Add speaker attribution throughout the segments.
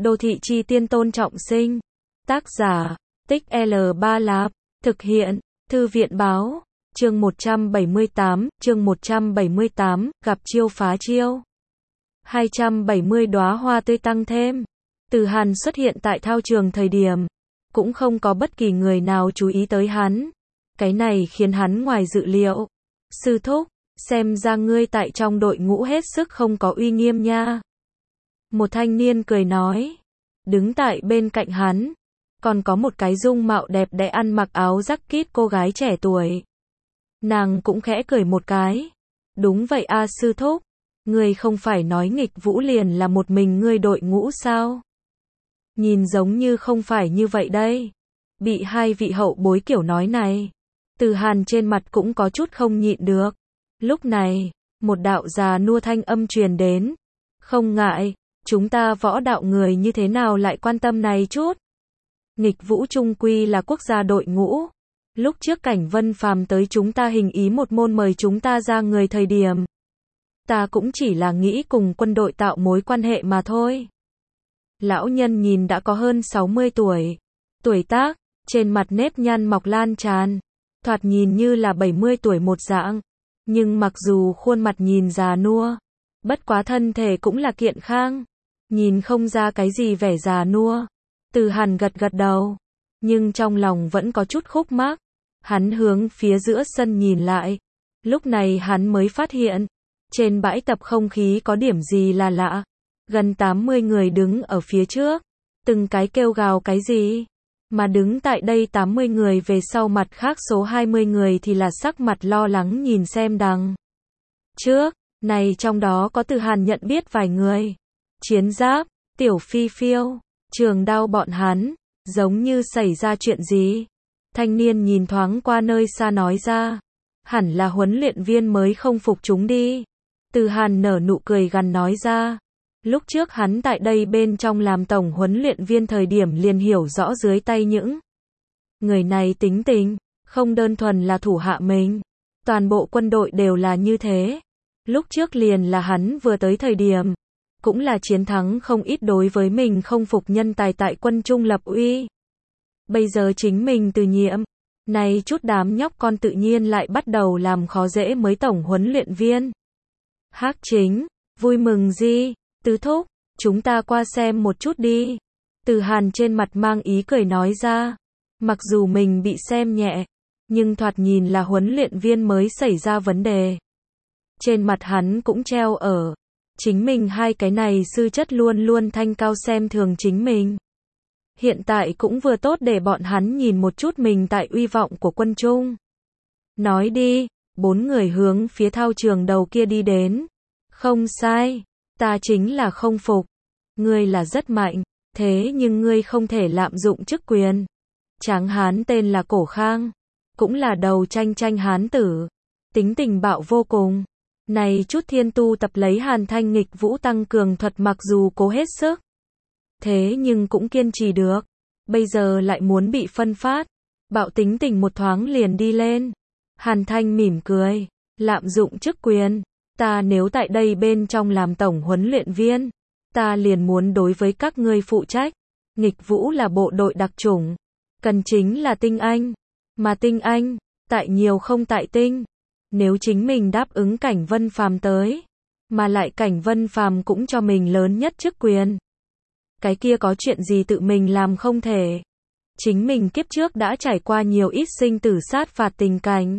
Speaker 1: Đô thị chi tiên Tôn Trọng Sinh. Tác giả, Tích L3 Lạp. Thực hiện, Thư viện báo. Chương 178, gặp chiêu phá chiêu. 270 đóa hoa tươi tăng thêm. Từ Hàn xuất hiện tại thao trường thời điểm, cũng không có bất kỳ người nào chú ý tới hắn. Cái này khiến hắn ngoài dự liệu. Sư thúc, xem ra ngươi tại trong đội ngũ hết sức không có uy nghiêm nha. Một thanh niên cười nói. Đứng tại bên cạnh hắn, còn có một cái dung mạo đẹp đẽ ăn mặc áo jacket cô gái trẻ tuổi. Nàng cũng khẽ cười một cái. Đúng vậy a sư thúc, ngươi không phải nói Nghịch Vũ liền là một mình ngươi đội ngũ sao? Nhìn giống như không phải như vậy đây. Bị hai vị hậu bối kiểu nói này, Từ Hàn trên mặt cũng có chút không nhịn được. Lúc này, một đạo già nua thanh âm truyền đến. Không ngại, chúng ta võ đạo người như thế nào lại quan tâm này chút. Nghịch Vũ trung quy là quốc gia đội ngũ. Lúc trước Cảnh Vân Phàm tới chúng ta hình ý một môn mời chúng ta ra người thời điểm, ta cũng chỉ là nghĩ cùng quân đội tạo mối quan hệ mà thôi. Lão nhân nhìn đã có hơn 60 tuổi. Tuổi tác, trên mặt nếp nhăn mọc lan tràn. Thoạt nhìn như là 70 tuổi một dạng. Nhưng mặc dù khuôn mặt nhìn già nua, bất quá thân thể cũng là kiện khang. Nhìn không ra cái gì vẻ già nua. Từ Hàn gật gật đầu. Nhưng trong lòng vẫn có chút khúc mắc. Hắn hướng phía giữa sân nhìn lại. Lúc này hắn mới phát hiện. Trên bãi tập không khí có điểm gì là lạ. Gần 80 người đứng ở phía trước. Từng cái kêu gào cái gì. Mà đứng tại đây 80 người về sau mặt khác số 20 người thì là sắc mặt lo lắng nhìn xem đằng trước. Này trong đó có Từ Hàn nhận biết vài người. Chiến Giáp, Tiểu Phi Phiêu, Trường Đao bọn hắn. Giống như xảy ra chuyện gì. Thanh niên nhìn thoáng qua nơi xa nói ra. Hẳn là huấn luyện viên mới không phục chúng đi. Từ Hàn nở nụ cười gằn nói ra. Lúc trước hắn tại đây bên trong làm tổng huấn luyện viên thời điểm liền hiểu rõ dưới tay những người này tính tình, không đơn thuần là thủ hạ mình. Toàn bộ quân đội đều là như thế. Lúc trước liền là hắn vừa tới thời điểm, cũng là chiến thắng không ít đối với mình không phục nhân tài tại quân trung lập uy. Bây giờ chính mình từ nhiệm, này chút đám nhóc con tự nhiên lại bắt đầu làm khó dễ mới tổng huấn luyện viên. Hắc Chính, vui mừng gì? Tứ thúc, chúng ta qua xem một chút đi. Từ Hàn trên mặt mang ý cười nói ra. Mặc dù mình bị xem nhẹ, nhưng thoạt nhìn là huấn luyện viên mới xảy ra vấn đề. Trên mặt hắn cũng treo ở. Chính mình hai cái này sư chất luôn luôn thanh cao xem thường chính mình. Hiện tại cũng vừa tốt để bọn hắn nhìn một chút mình tại uy vọng của quân trung. Nói đi, 4 người hướng phía thao trường đầu kia đi đến. Không sai. Ta chính là không phục. Ngươi là rất mạnh, thế nhưng ngươi không thể lạm dụng chức quyền. Tráng hán tên là Cổ Khang, cũng là đầu tranh hán tử. Tính tình bạo vô cùng. Này chút thiên tu tập lấy Hàn Thanh Nghịch Vũ tăng cường thuật mặc dù cố hết sức. Thế nhưng cũng kiên trì được. Bây giờ lại muốn bị phân phát. Bạo tính tình một thoáng liền đi lên. Hàn Thanh mỉm cười. Lạm dụng chức quyền. Ta nếu tại đây bên trong làm tổng huấn luyện viên, ta liền muốn đối với các ngươi phụ trách. Nghịch Vũ là bộ đội đặc chủng, cần chính là tinh anh, mà tinh anh, tại nhiều không tại tinh. Nếu chính mình đáp ứng Cảnh Vân Phàm tới, mà lại Cảnh Vân Phàm cũng cho mình lớn nhất chức quyền. Cái kia có chuyện gì tự mình làm không thể. Chính mình kiếp trước đã trải qua nhiều ít sinh tử sát phạt tình cảnh.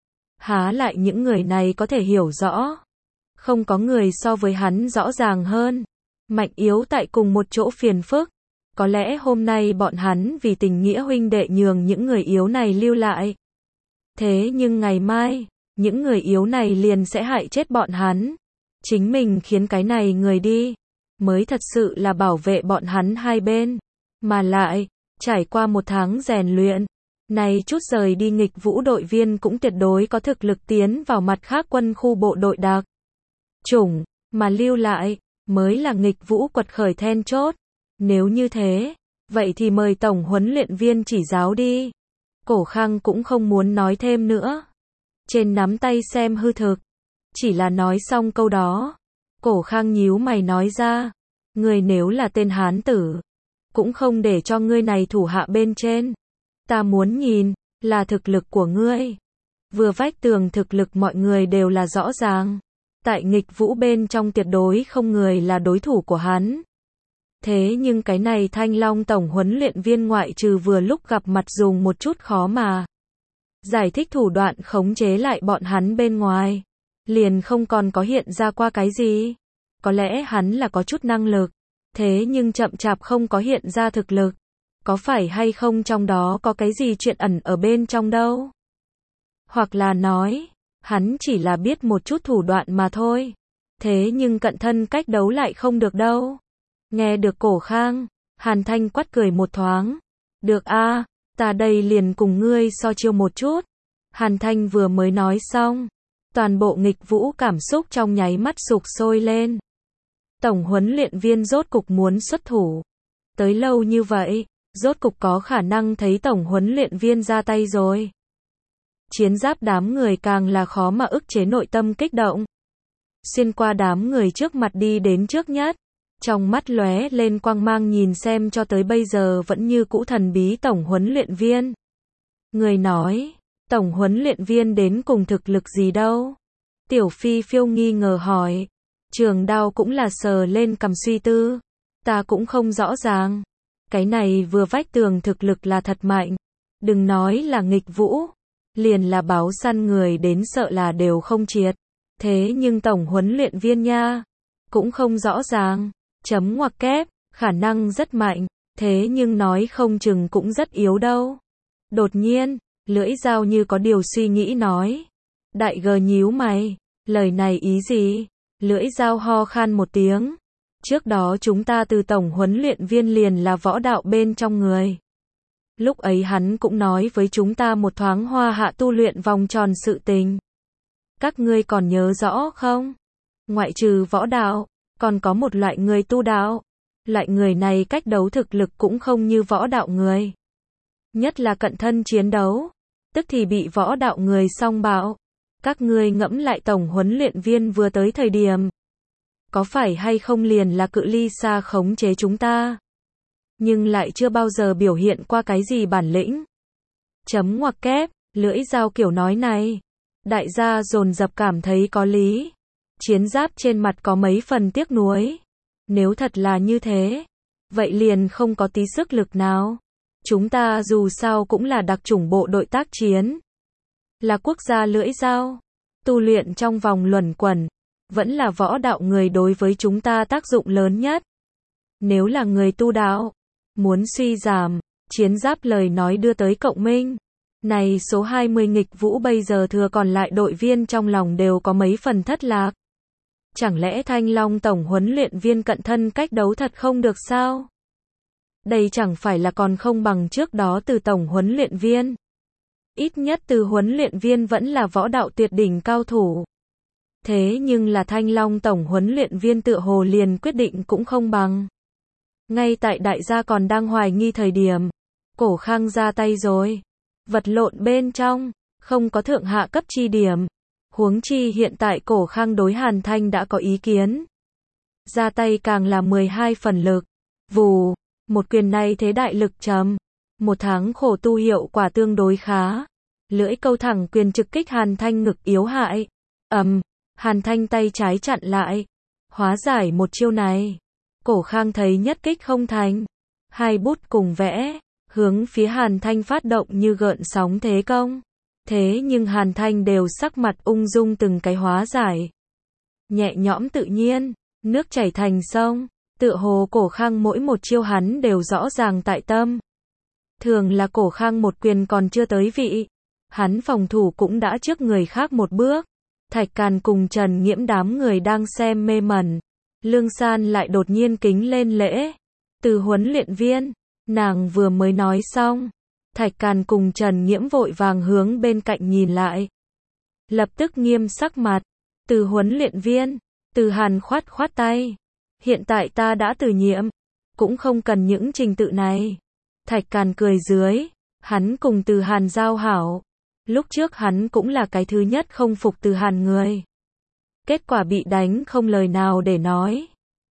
Speaker 1: Há lại những người này có thể hiểu rõ. Không có người so với hắn rõ ràng hơn. Mạnh yếu tại cùng một chỗ phiền phức. Có lẽ hôm nay bọn hắn vì tình nghĩa huynh đệ nhường những người yếu này lưu lại. Thế nhưng ngày mai, những người yếu này liền sẽ hại chết bọn hắn. Chính mình khiến cái này người đi, mới thật sự là bảo vệ bọn hắn hai bên. Mà lại, trải qua một tháng rèn luyện, này chút rời đi Nghịch Vũ đội viên cũng tuyệt đối có thực lực tiến vào mặt khác quân khu bộ đội đặc chủng, mà lưu lại, mới là Nghịch Vũ quật khởi then chốt. Nếu như thế, vậy thì mời tổng huấn luyện viên chỉ giáo đi. Cổ Khang cũng không muốn nói thêm nữa. Trên nắm tay xem hư thực. Chỉ là nói xong câu đó. Cổ Khang nhíu mày nói ra. Ngươi nếu là tên hán tử, cũng không để cho ngươi này thủ hạ bên trên. Ta muốn nhìn, là thực lực của ngươi. Vừa vách tường thực lực mọi người đều là rõ ràng. Tại nghịch vũ bên trong tuyệt đối không người là đối thủ của hắn. Thế nhưng cái này Thanh Long tổng huấn luyện viên ngoại trừ vừa lúc gặp mặt dùng một chút khó mà giải thích thủ đoạn khống chế lại bọn hắn bên ngoài, liền không còn có hiện ra qua cái gì. Có lẽ hắn là có chút năng lực, thế nhưng chậm chạp không có hiện ra thực lực. Có phải hay không trong đó có cái gì chuyện ẩn ở bên trong đâu? Hoặc là nói, hắn chỉ là biết một chút thủ đoạn mà thôi. Thế nhưng cận thân cách đấu lại không được đâu. Nghe được Cổ Khang, Hàn Thanh quát cười một thoáng. Được a, ta đây liền cùng ngươi so chiêu một chút. Hàn Thanh vừa mới nói xong, toàn bộ nghịch vũ cảm xúc trong nháy mắt sục sôi lên. Tổng huấn luyện viên rốt cục muốn xuất thủ. Tới lâu như vậy, rốt cục có khả năng thấy tổng huấn luyện viên ra tay rồi. Chiến giáp đám người càng là khó mà ức chế nội tâm kích động. Xuyên qua đám người trước mặt đi đến trước nhất. Trong mắt lóe lên quang mang nhìn xem cho tới bây giờ vẫn như cũ thần bí tổng huấn luyện viên. Người nói, tổng huấn luyện viên đến cùng thực lực gì đâu? Tiểu Phi Phiêu nghi ngờ hỏi. Trường Đao cũng là sờ lên cằm suy tư. Ta cũng không rõ ràng. Cái này vừa vách tường thực lực là thật mạnh. Đừng nói là nghịch vũ. Liền là báo săn người đến sợ là đều không triệt. Thế nhưng tổng huấn luyện viên nha, cũng không rõ ràng. Chấm ngoặc kép, khả năng rất mạnh, thế nhưng nói không chừng cũng rất yếu đâu. Đột nhiên, Lưỡi Dao như có điều suy nghĩ nói. Đại Gờ nhíu mày, lời này ý gì? Lưỡi Dao ho khan một tiếng. Trước đó chúng ta từ tổng huấn luyện viên liền là võ đạo bên trong người. Lúc ấy hắn cũng nói với chúng ta một thoáng hoa hạ tu luyện vòng tròn sự tình. Các ngươi còn nhớ rõ không? Ngoại trừ võ đạo, còn có một loại người tu đạo. Loại người này cách đấu thực lực cũng không như võ đạo người. Nhất là cận thân chiến đấu, tức thì bị võ đạo người song bạo. Các ngươi ngẫm lại tổng huấn luyện viên vừa tới thời điểm. Có phải hay không liền là cự ly xa khống chế chúng ta? Nhưng lại chưa bao giờ biểu hiện qua cái gì bản lĩnh. Chấm ngoặc kép, Lưỡi Dao kiểu nói này. Đại gia dồn dập cảm thấy có lý. Chiến giáp trên mặt có mấy phần tiếc nuối. Nếu thật là như thế, vậy liền không có tí sức lực nào. Chúng ta dù sao cũng là đặc chủng bộ đội tác chiến. Là quốc gia Lưỡi Dao. Tu luyện trong vòng luẩn quẩn. Vẫn là võ đạo người đối với chúng ta tác dụng lớn nhất. Nếu là người tu đạo, muốn suy giảm, chiến giáp lời nói đưa tới cộng minh. Này số 20 nghịch vũ bây giờ thừa còn lại đội viên trong lòng đều có mấy phần thất lạc. Chẳng lẽ Thanh Long tổng huấn luyện viên cận thân cách đấu thật không được sao? Đây chẳng phải là còn không bằng trước đó từ tổng huấn luyện viên. Ít nhất từ huấn luyện viên vẫn là võ đạo tuyệt đỉnh cao thủ. Thế nhưng là Thanh Long tổng huấn luyện viên tựa hồ liền quyết định cũng không bằng. Ngay tại đại gia còn đang hoài nghi thời điểm, Cổ Khang ra tay rồi. Vật lộn bên trong, không có thượng hạ cấp chi điểm. Huống chi hiện tại Cổ Khang đối Hàn Thanh đã có ý kiến. Ra tay càng là 12 phần lực. Vù, một quyền này thế đại lực trầm. Một tháng khổ tu hiệu quả tương đối khá. Lưỡi câu thẳng quyền trực kích Hàn Thanh ngực yếu hại. Hàn Thanh tay trái chặn lại. Hóa giải một chiêu này. Cổ Khang thấy nhất kích không thành. Hai bút cùng vẽ, hướng phía Hàn Thanh phát động như gợn sóng thế công. Thế nhưng Hàn Thanh đều sắc mặt ung dung từng cái hóa giải. Nhẹ nhõm tự nhiên, nước chảy thành sông, tựa hồ Cổ Khang mỗi một chiêu hắn đều rõ ràng tại tâm. Thường là Cổ Khang một quyền còn chưa tới vị, hắn phòng thủ cũng đã trước người khác một bước. Thạch Càn cùng Trần Nghiễm đám người đang xem mê mẩn. Lương San lại đột nhiên kính lên lễ. Từ huấn luyện viên, nàng vừa mới nói xong. Thạch Càn cùng Trần Nghiễm vội vàng hướng bên cạnh nhìn lại. Lập tức nghiêm sắc mặt. Từ huấn luyện viên, Từ Hàn khoát khoát tay. Hiện tại ta đã từ nhiệm, cũng không cần những trình tự này. Thạch Càn cười dưới, hắn cùng Từ Hàn giao hảo. Lúc trước hắn cũng là cái thứ nhất không phục Từ Hàn người. Kết quả bị đánh không lời nào để nói.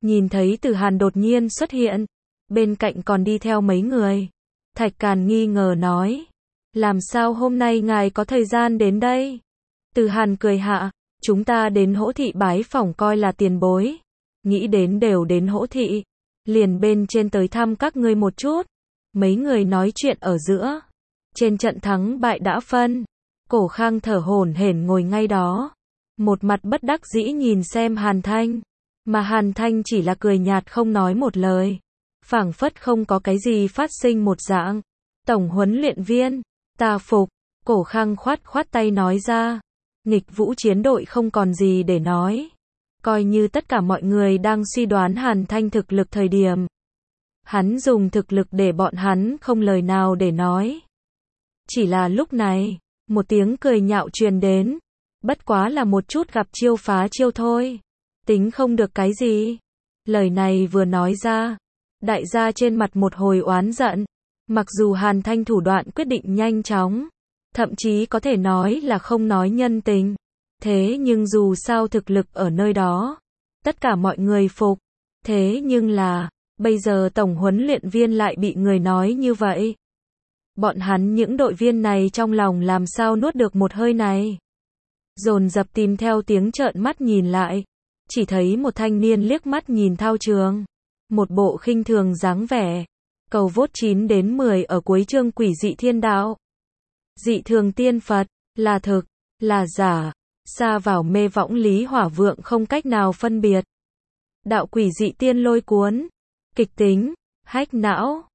Speaker 1: Nhìn thấy Từ Hàn đột nhiên xuất hiện, bên cạnh còn đi theo mấy người. Thạch Càn nghi ngờ nói, làm sao hôm nay ngài có thời gian đến đây? Từ Hàn cười hạ, chúng ta đến Hỗ Thị bái phỏng coi là tiền bối. Nghĩ đến đều đến Hỗ Thị, liền bên trên tới thăm các ngươi một chút. Mấy người nói chuyện ở giữa. Trên trận thắng bại đã phân. Cổ Khang thở hổn hển ngồi ngay đó. Một mặt bất đắc dĩ nhìn xem Hàn Thanh. Mà Hàn Thanh chỉ là cười nhạt không nói một lời. Phảng phất không có cái gì phát sinh một dạng. Tổng huấn luyện viên, ta phục. Cổ Khang khoát khoát tay nói ra. Nghịch Vũ chiến đội không còn gì để nói. Coi như tất cả mọi người đang suy đoán Hàn Thanh thực lực thời điểm. Hắn dùng thực lực để bọn hắn không lời nào để nói. Chỉ là lúc này, một tiếng cười nhạo truyền đến. Bất quá là một chút gặp chiêu phá chiêu thôi. Tính không được cái gì. Lời này vừa nói ra. Đại gia trên mặt một hồi oán giận. Mặc dù Hàn Thanh thủ đoạn quyết định nhanh chóng. Thậm chí có thể nói là không nói nhân tình. Thế nhưng dù sao thực lực ở nơi đó. Tất cả mọi người phục. Thế nhưng là, bây giờ tổng huấn luyện viên lại bị người nói như vậy. Bọn hắn những đội viên này trong lòng làm sao nuốt được một hơi này. Dồn dập tìm theo tiếng trợn mắt nhìn lại. Chỉ thấy một thanh niên liếc mắt nhìn thao trường. Một bộ khinh thường dáng vẻ. Cầu vote 9 đến 10 ở cuối chương Quỷ Dị Thiên Đạo. Dị thường tiên Phật, là thực, là giả, xa vào mê võng Lý Hỏa Vượng không cách nào phân biệt. Đạo quỷ dị tiên lôi cuốn, kịch tính, hách não.